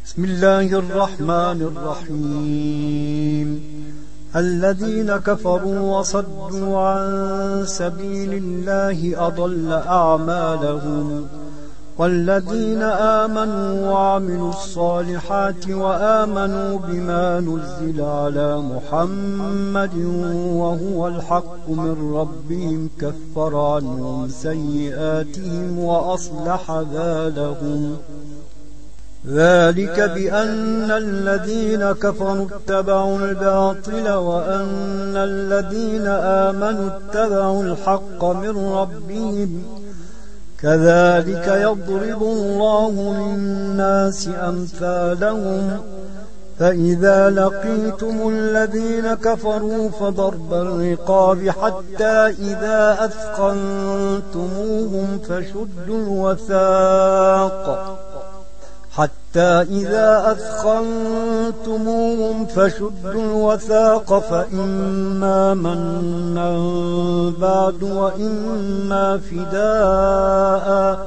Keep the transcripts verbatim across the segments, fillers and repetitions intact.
بسم الله الرحمن الرحيم. الذين كفروا وصدوا عن سبيل الله أضل أعمالهم، والذين آمنوا وعملوا الصالحات وآمنوا بما نزل على محمد وهو الحق من ربهم كفر عنهم سيئاتهم وأصلح بالهم. ذلك بأن الذين كفروا اتبعوا الباطل وأن الذين آمنوا اتبعوا الحق من ربهم، كذلك يضرب الله للناس أمثالهم. فإذا لقيتم الذين كفروا فضرب الرقاب حتى إذا أثخنتموهم فشدوا الوثاق حتى إذا أثخنتموهم فشدوا الوثاق فإما منا بعد وإما فداء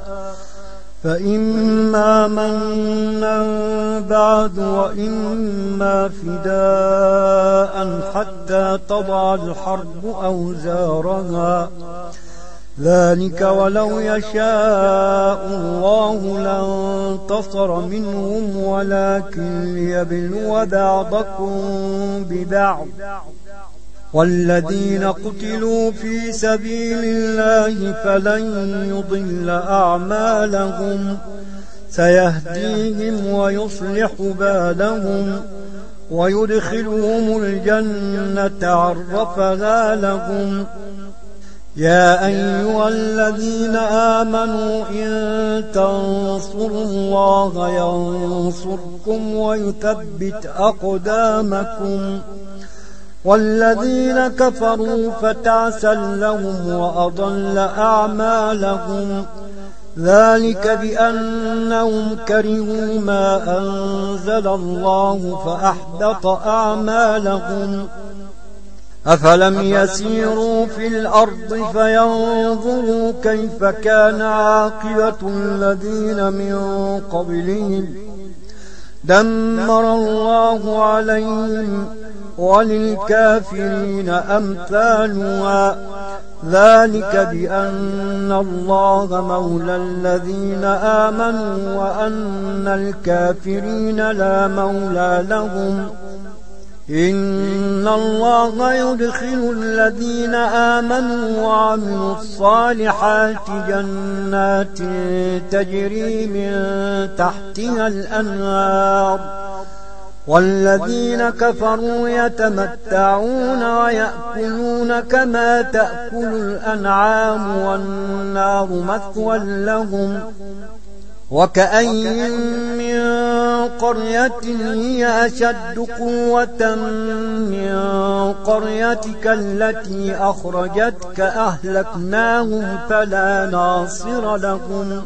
فإما منا بعد وإما فداء حتى تضع الحرب أوزارها. ذلك ولو يشاء الله لانتصر منهم ولكن ليبلو بعضكم ببعض. والذين قتلوا في سبيل الله فلن يضل أعمالهم، سيهديهم ويصلح بالهم ويدخلهم الجنة عرفها لهم. يا أيها الذين آمنوا إن تنصروا الله ينصركم ويثبت أقدامكم. والذين كفروا فتعسا لهم وأضل أعمالهم. ذلك بأنهم كرهوا ما أنزل الله فأحبط أعمالهم. أفلم يسيروا في الأرض فينظروا كيف كان عاقبة الذين من قبلهم، دمر الله عليهم وللكافرين أمثالها. ذلك بأن الله مولى الذين آمنوا وأن الكافرين لا مولى لهم. إن الله يدخل الذين آمنوا وعملوا الصالحات جنات تجري من تحتها الأنهار، والذين كفروا يتمتعون ويأكلون كما تأكل الأنعام والنار مثوى لهم. وكأين من قرية هي أشد قوة من قريتك التي أخرجتك أهلكناهم فلا ناصر لهم.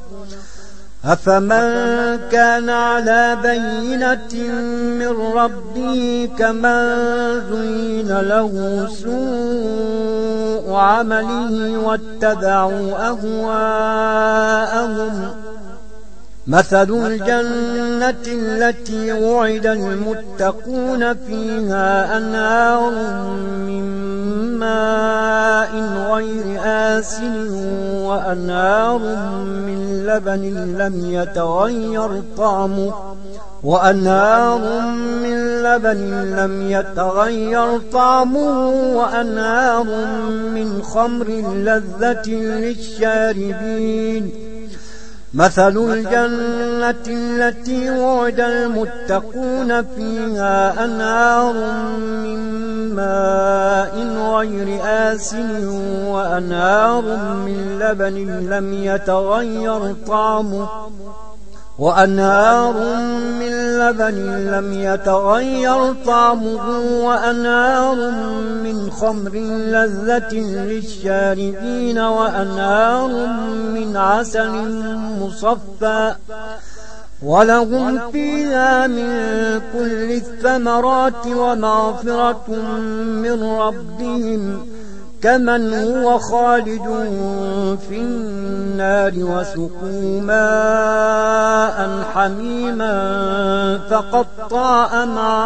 أفمن كان على بينة من ربه كمن زين له سوء عمله واتبعوا أهواءهم. مثل الجنة التي وعد المتقون فيها أنهار من ماء غير آسن وأنهار من لبن لم يتغير طعمه وأنهار من لبن لم يتغير طعمه وأنهار من خمر لذة للشاربين. مثل الجنة التي وعد المتقون فيها أنهار من ماء غير آسن وأنهار من لبن لم يتغير طعمه وأنهار من لبن لم يتغير طعمه وأنهار من خمر لذة للشاربين وأنهار من عسل مصفى ولهم فيها من كل الثمرات ومغفرة من ربهم كمن هو خالد في النار وسقوا ماء حميما فقطع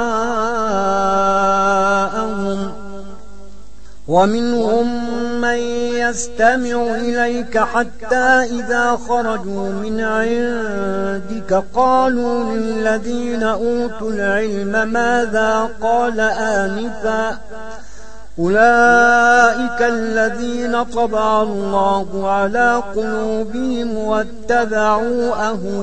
أمعاءهم ومنهم من يستمع إليك حتى إذا خرجوا من عندك قالوا للذين أوتوا العلم ماذا قال آنفا أولئك الذين طبع الله على قلوبهم واتبعوا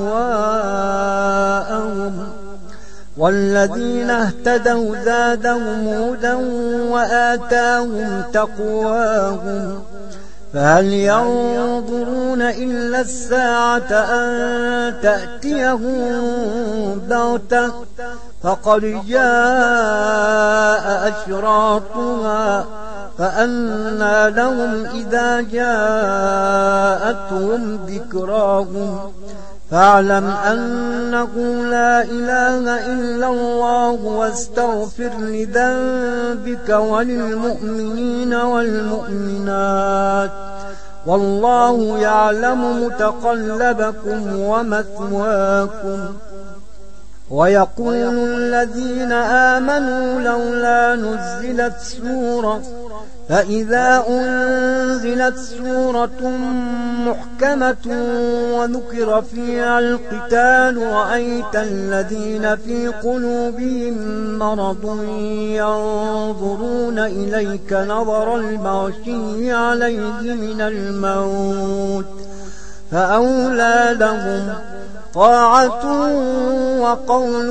أهواءهم والذين اهتدوا زادهم هدى وآتاهم تقواهم فهل ينظرون إلا الساعة أن تأتيهم بغتة فقد جاء أشراطها فأنى لهم إذا جاءتهم ذكراهم فاعلم أنه لا إله إلا الله واستغفر لذنبك وللمؤمنين والمؤمنات والله يعلم متقلبكم ومثواكم. ويقول الذين آمنوا لولا نزلت سورة فإذا أنزلت سورة محكمة وذكر فيها القتال رأيت الذين في قلوبهم مرض ينظرون إليك نظر المغشي عليه من الموت فأولى لهم طاعة وقول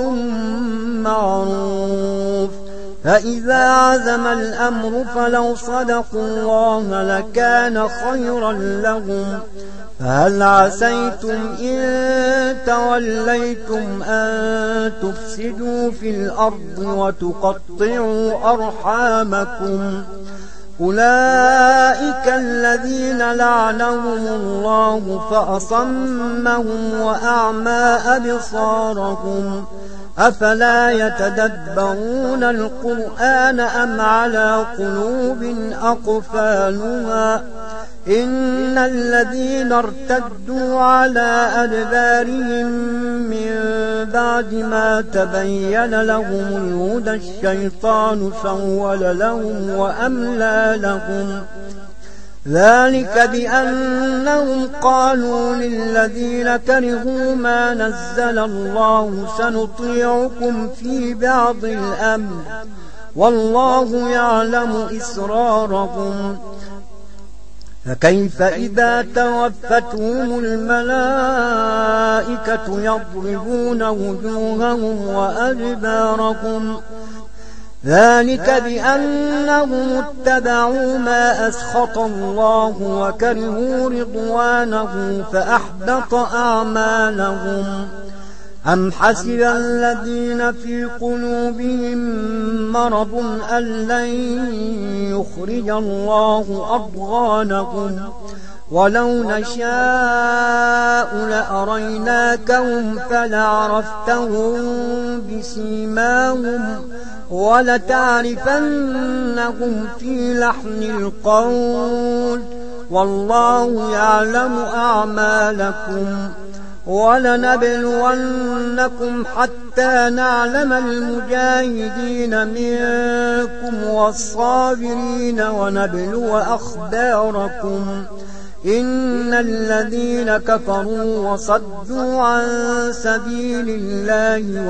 معروف فإذا عزم الأمر فلو صدقوا الله لكان خيرا لهم فهل عسيتم إن توليتم أن تفسدوا في الأرض وتقطعوا أرحامكم أولئك الذين لعنهم الله فأصمهم وأعمى أبصارهم أفلا يتدبرون القرآن أم على قلوب أقفالها إن الذين ارتدوا على أدبارهم من بعد ما تبين لهم الهدى الشيطان سول لهم وأملى لهم ذلك بأنهم قالوا للذين كرهوا ما نزل الله سنطيعكم في بعض الأمر والله يعلم إسرارهم فكيف إذا توفتهم الملائكة يضربون وجوههم وأدبارهم ذلك بأنهم اتبعوا ما أسخط الله وكرهوا رضوانه فأحبط أعمالهم أم حسب الذين في قلوبهم مرض أن لن يخرج الله أضغانهم ولو نشاء لأريناكهم فلعرفتهم بسيماهم ولتعرفنهم في لحن القول والله يعلم أعمالكم ولنبلونكم حتى نعلم المجاهدين منكم والصابرين ونبلو أخباركم إن الذين كفروا وصدوا عن سبيل الله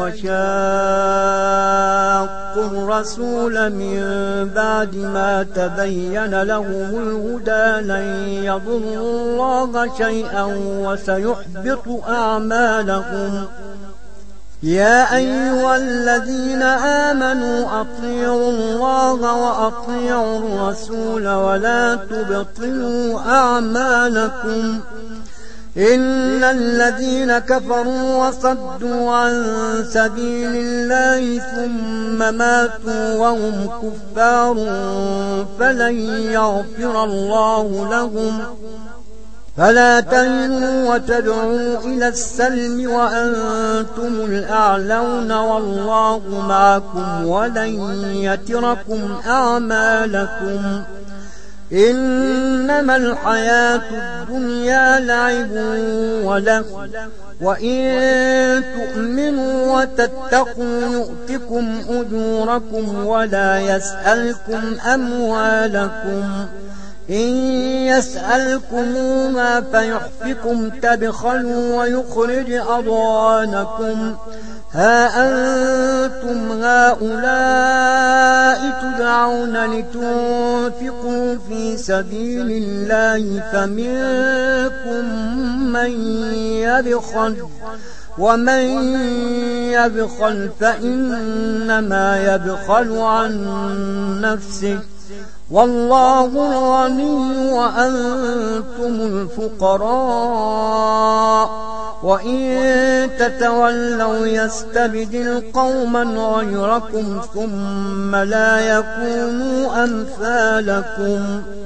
وشاقوا الرسول من بعد ما تبين لهم الهدى لن يضروا الله شيئا وسيحبط أعمالهم يا أيها الذين آمنوا أطيعوا الله وأطيعوا الرسول ولا تبطلوا أعمالكم إن الذين كفروا وصدوا عن سبيل الله ثم ماتوا وهم كفار فلن يغفر الله لهم فلا تهنوا وتدعوا إلى السلم وأنتم الأعلون والله معكم ولن يتركم أعمالكم إنما الحياة الدنيا لعب ولهو وإن تؤمنوا وتتقوا يؤتكم أجوركم ولا يسألكم أموالكم إن يسألكموها فيحفكم تبخلوا ويخرج أضغانكم ها أنتم هؤلاء تدعون لتنفقوا في سبيل الله فمنكم من يبخل ومن يبخل فإنما يبخل عن نفسه والله الغني وأنتم الفقراء وإن تتولوا يستبدل قوما غيركم ثم لا يكونوا أمثالكم